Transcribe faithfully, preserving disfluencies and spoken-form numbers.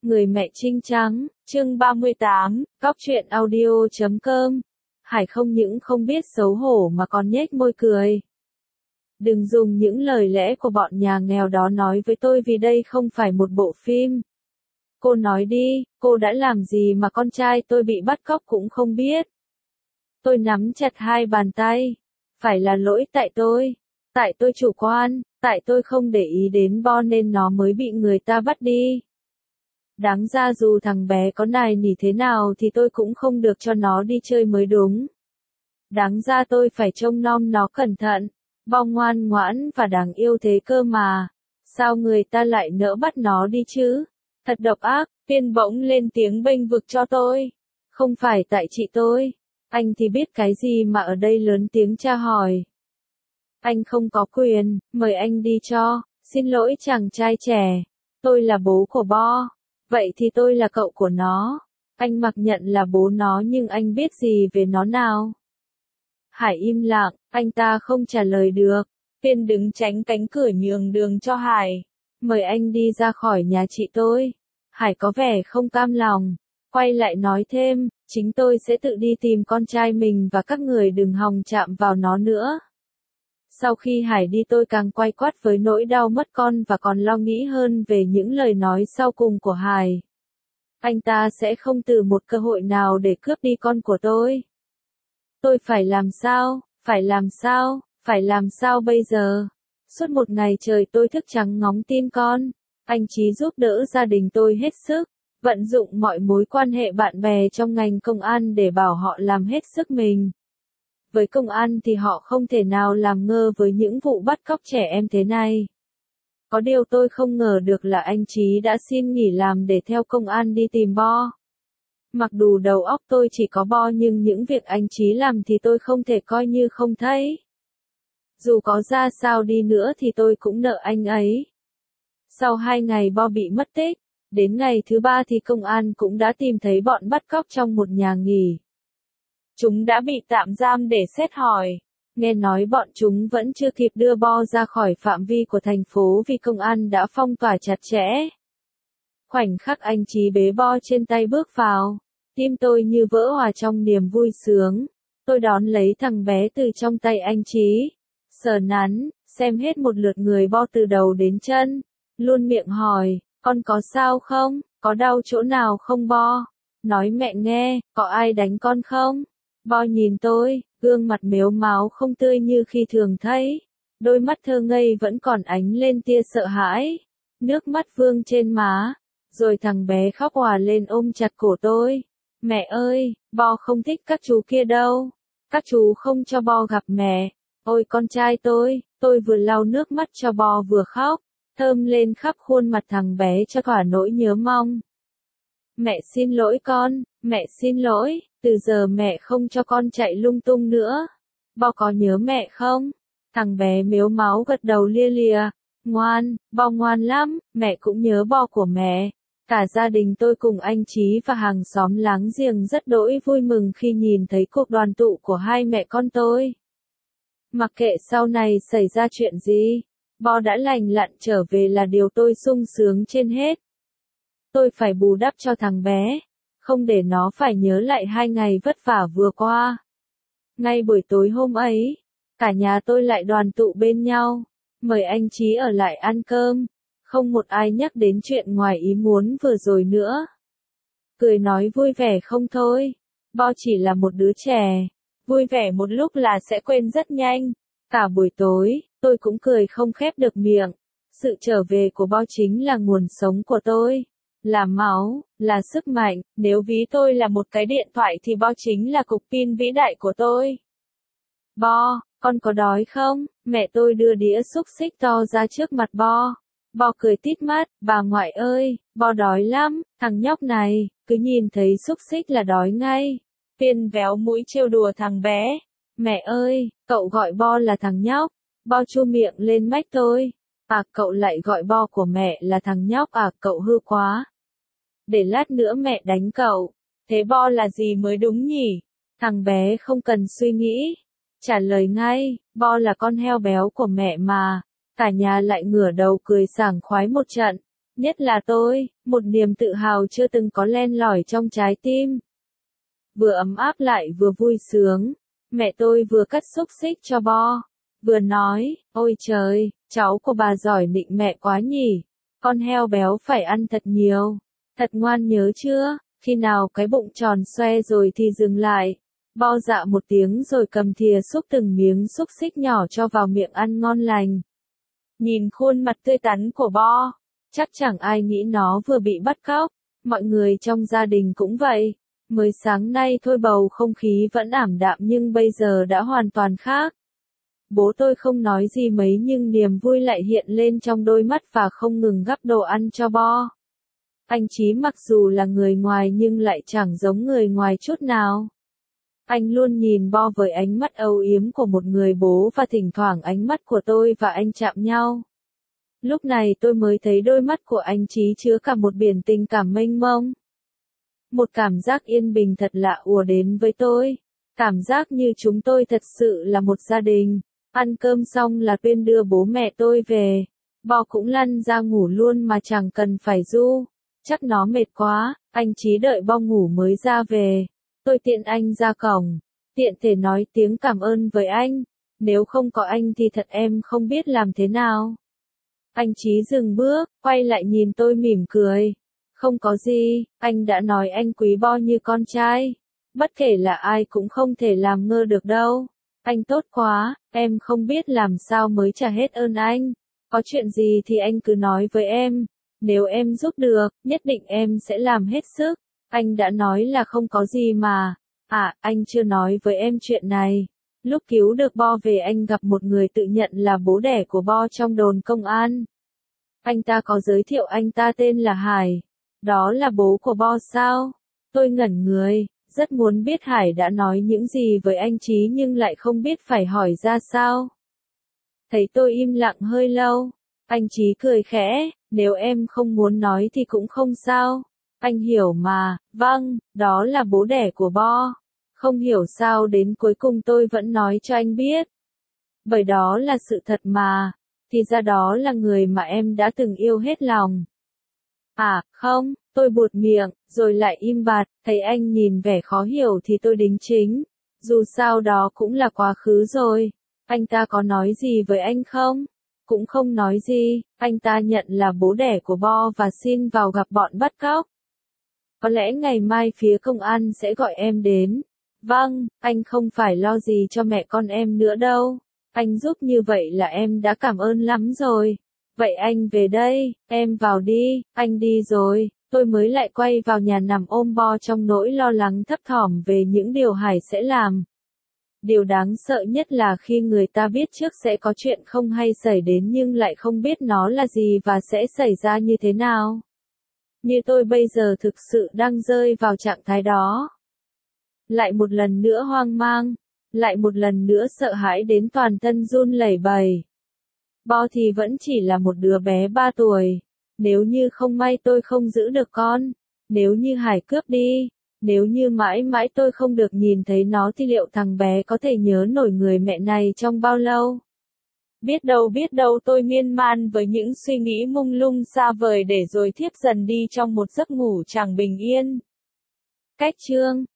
Người mẹ trinh trắng, chương ba mươi tám, cóc truyện audio chấm com. Hải không những không biết xấu hổ mà còn nhếch môi cười. Đừng dùng những lời lẽ của bọn nhà nghèo đó nói với tôi vì đây không phải một bộ phim. Cô nói đi, cô đã làm gì mà con trai tôi bị bắt cóc cũng không biết. Tôi nắm chặt hai bàn tay. Phải là lỗi tại tôi. Tại tôi chủ quan, tại tôi không để ý đến Bo nên nó mới bị người ta bắt đi. Đáng ra dù thằng bé có nài nỉ thế nào thì tôi cũng không được cho nó đi chơi mới đúng. Đáng ra tôi phải trông nom nó cẩn thận, Bo ngoan ngoãn và đáng yêu thế cơ mà. Sao người ta lại nỡ bắt nó đi chứ? Thật độc ác, Tiên bỗng lên tiếng bênh vực cho tôi. Không phải tại chị tôi. Anh thì biết cái gì mà ở đây lớn tiếng tra hỏi. Anh không có quyền, mời anh đi cho. Xin lỗi chàng trai trẻ. Tôi là bố của Bo. Vậy thì tôi là cậu của nó. Anh mặc nhận là bố nó nhưng anh biết gì về nó nào? Hải im lặng, anh ta không trả lời được. Tiên đứng tránh cánh cửa nhường đường cho Hải. Mời anh đi ra khỏi nhà chị tôi. Hải có vẻ không cam lòng. Quay lại nói thêm, chính tôi sẽ tự đi tìm con trai mình và các người đừng hòng chạm vào nó nữa. Sau khi Hải đi tôi càng quay quắt với nỗi đau mất con và còn lo nghĩ hơn về những lời nói sau cùng của Hải. Anh ta sẽ không từ một cơ hội nào để cướp đi con của tôi. Tôi phải làm sao, phải làm sao, phải làm sao bây giờ? Suốt một ngày trời tôi thức trắng ngóng tin con. Anh Chí giúp đỡ gia đình tôi hết sức, vận dụng mọi mối quan hệ bạn bè trong ngành công an để bảo họ làm hết sức mình. Với công an thì họ không thể nào làm ngơ với những vụ bắt cóc trẻ em thế này. Có điều tôi không ngờ được là anh Chí đã xin nghỉ làm để theo công an đi tìm Bo. Mặc dù đầu óc tôi chỉ có Bo nhưng những việc anh Chí làm thì tôi không thể coi như không thấy. Dù có ra sao đi nữa thì tôi cũng nợ anh ấy. Sau hai ngày Bo bị mất tích, đến ngày thứ ba thì công an cũng đã tìm thấy bọn bắt cóc trong một nhà nghỉ. Chúng đã bị tạm giam để xét hỏi. Nghe nói bọn chúng vẫn chưa kịp đưa Bo ra khỏi phạm vi của thành phố vì công an đã phong tỏa chặt chẽ. Khoảnh khắc anh Chí bế Bo trên tay bước vào, tim tôi như vỡ hòa trong niềm vui sướng. Tôi đón lấy thằng bé từ trong tay anh Chí, sờ nắn, xem hết một lượt người Bo từ đầu đến chân, luôn miệng hỏi, con có sao không, có đau chỗ nào không Bo? Nói mẹ nghe, có ai đánh con không? Bo nhìn tôi, gương mặt mếu máo không tươi như khi thường thấy. Đôi mắt thơ ngây vẫn còn ánh lên tia sợ hãi. Nước mắt vương trên má. Rồi thằng bé khóc òa lên ôm chặt cổ tôi. Mẹ ơi, Bo không thích các chú kia đâu. Các chú không cho Bo gặp mẹ. Ôi con trai tôi, tôi vừa lau nước mắt cho Bo vừa khóc. Thơm lên khắp khuôn mặt thằng bé cho thỏa nỗi nhớ mong. Mẹ xin lỗi con, mẹ xin lỗi, từ giờ mẹ không cho con chạy lung tung nữa. Bo có nhớ mẹ không? Thằng bé mếu máu gật đầu lia lịa. Ngoan, Bo ngoan lắm, mẹ cũng nhớ Bo của mẹ. Cả gia đình tôi cùng anh Chí và hàng xóm láng giềng rất đỗi vui mừng khi nhìn thấy cuộc đoàn tụ của hai mẹ con tôi. Mặc kệ sau này xảy ra chuyện gì, Bo đã lành lặn trở về là điều tôi sung sướng trên hết. Tôi phải bù đắp cho thằng bé, không để nó phải nhớ lại hai ngày vất vả vừa qua. Ngay buổi tối hôm ấy, cả nhà tôi lại đoàn tụ bên nhau, mời anh Chí ở lại ăn cơm, không một ai nhắc đến chuyện ngoài ý muốn vừa rồi nữa. Cười nói vui vẻ không thôi, Bo chỉ là một đứa trẻ, vui vẻ một lúc là sẽ quên rất nhanh. Cả buổi tối, tôi cũng cười không khép được miệng. Sự trở về của Bo chính là nguồn sống của tôi. Là máu, là sức mạnh, nếu ví tôi là một cái điện thoại thì Bo chính là cục pin vĩ đại của tôi. Bo, con có đói không? Mẹ tôi đưa đĩa xúc xích to ra trước mặt Bo. Bo cười tít mắt, bà ngoại ơi, Bo đói lắm, thằng nhóc này, cứ nhìn thấy xúc xích là đói ngay. Tiên véo mũi trêu đùa thằng bé. Mẹ ơi, cậu gọi Bo là thằng nhóc. Bo chu miệng lên mách tôi. À cậu lại gọi Bo của mẹ là thằng nhóc à, cậu hư quá. Để lát nữa mẹ đánh cậu. Thế Bo là gì mới đúng nhỉ? Thằng bé không cần suy nghĩ. Trả lời ngay, Bo là con heo béo của mẹ mà. Cả nhà lại ngửa đầu cười sảng khoái một trận. Nhất là tôi, một niềm tự hào chưa từng có len lỏi trong trái tim. Vừa ấm áp lại vừa vui sướng, mẹ tôi vừa cắt xúc xích cho Bo, vừa nói, ôi trời, cháu của bà giỏi nịnh mẹ quá nhỉ, con heo béo phải ăn thật nhiều, thật ngoan nhớ chưa, khi nào cái bụng tròn xoe rồi thì dừng lại. Bo dạ một tiếng rồi cầm thìa xúc từng miếng xúc xích nhỏ cho vào miệng ăn ngon lành. Nhìn khuôn mặt tươi tắn của Bo, chắc chẳng ai nghĩ nó vừa bị bắt cóc, mọi người trong gia đình cũng vậy. Mới sáng nay thôi bầu không khí vẫn ảm đạm nhưng bây giờ đã hoàn toàn khác. Bố tôi không nói gì mấy nhưng niềm vui lại hiện lên trong đôi mắt và không ngừng gắp đồ ăn cho Bo. Anh Chí mặc dù là người ngoài nhưng lại chẳng giống người ngoài chút nào. Anh luôn nhìn Bo với ánh mắt âu yếm của một người bố và thỉnh thoảng ánh mắt của tôi và anh chạm nhau. Lúc này tôi mới thấy đôi mắt của anh Chí chứa cả một biển tình cảm mênh mông. Một cảm giác yên bình thật lạ ùa đến với tôi. Cảm giác như chúng tôi thật sự là một gia đình. Ăn cơm xong là Tuyên đưa bố mẹ tôi về. Bo cũng lăn ra ngủ luôn mà chẳng cần phải ru. Chắc nó mệt quá, anh Chí đợi Bo ngủ mới ra về. Tôi tiện anh ra cổng. Tiện thể nói tiếng cảm ơn với anh. Nếu không có anh thì thật em không biết làm thế nào. Anh Chí dừng bước, quay lại nhìn tôi mỉm cười. Không có gì, anh đã nói anh quý Bo như con trai. Bất kể là ai cũng không thể làm ngơ được đâu. Anh tốt quá, em không biết làm sao mới trả hết ơn anh. Có chuyện gì thì anh cứ nói với em. Nếu em giúp được, nhất định em sẽ làm hết sức. Anh đã nói là không có gì mà. À, anh chưa nói với em chuyện này. Lúc cứu được Bo về anh gặp một người tự nhận là bố đẻ của Bo trong đồn công an. Anh ta có giới thiệu anh ta tên là Hải. Đó là bố của Bo sao? Tôi ngẩn người, rất muốn biết Hải đã nói những gì với anh Chí nhưng lại không biết phải hỏi ra sao. Thấy tôi im lặng hơi lâu, anh Chí cười khẽ, nếu em không muốn nói thì cũng không sao. Anh hiểu mà, vâng, đó là bố đẻ của Bo. Không hiểu sao đến cuối cùng tôi vẫn nói cho anh biết. Bởi đó là sự thật mà, thì ra đó là người mà em đã từng yêu hết lòng. À, không, tôi buột miệng, rồi lại im bặt, thấy anh nhìn vẻ khó hiểu thì tôi đính chính. Dù sao đó cũng là quá khứ rồi. Anh ta có nói gì với anh không? Cũng không nói gì, anh ta nhận là bố đẻ của Bo và xin vào gặp bọn bắt cóc. Có lẽ ngày mai phía công an sẽ gọi em đến. Vâng, anh không phải lo gì cho mẹ con em nữa đâu. Anh giúp như vậy là em đã cảm ơn lắm rồi. Vậy anh về đây, em vào đi, anh đi rồi. Tôi mới lại quay vào nhà nằm ôm Bo trong nỗi lo lắng thấp thỏm về những điều Hải sẽ làm. Điều đáng sợ nhất là khi người ta biết trước sẽ có chuyện không hay xảy đến nhưng lại không biết nó là gì và sẽ xảy ra như thế nào. Như tôi bây giờ thực sự đang rơi vào trạng thái đó. Lại một lần nữa hoang mang, lại một lần nữa sợ hãi đến toàn thân run lẩy bẩy. Bo thì vẫn chỉ là một đứa bé ba tuổi. Nếu như không may tôi không giữ được con, nếu như Hải cướp đi, nếu như mãi mãi tôi không được nhìn thấy nó thì liệu thằng bé có thể nhớ nổi người mẹ này trong bao lâu? Biết đâu biết đâu tôi miên man với những suy nghĩ mông lung xa vời để rồi thiếp dần đi trong một giấc ngủ chẳng bình yên. Cách chương